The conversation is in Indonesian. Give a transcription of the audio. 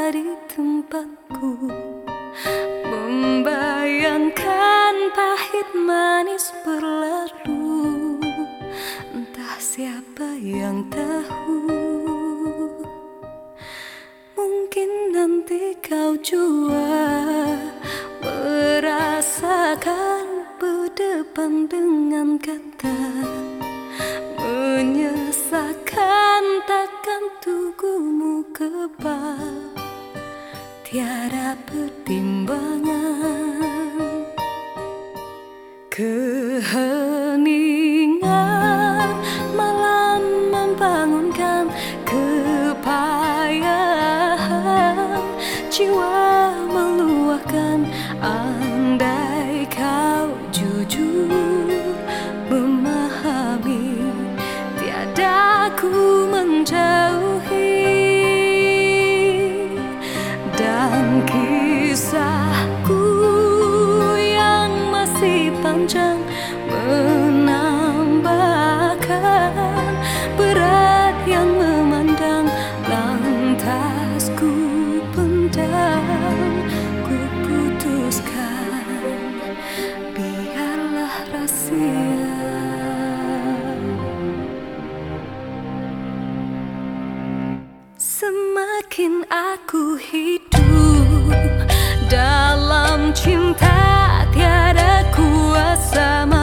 di tempatku, membayangkan pahit manis berlalu. Entah siapa yang tahu, mungkin nanti kau jua merasakan berdepan dengan kata menyesakan, takkan tugumu kebal, tiada pertimbangan. Keheningan malam membangunkan kepayahan, jiwa meluahkan. Andai kau jujur memahami, tiada ku menjauhi. Dan kisahku yang masih panjang menambahkan berat yang memandang, lantas ku pendam, ku putuskan biarlah rahasia. Semakin aku hidup dalam cinta, tiada kuasa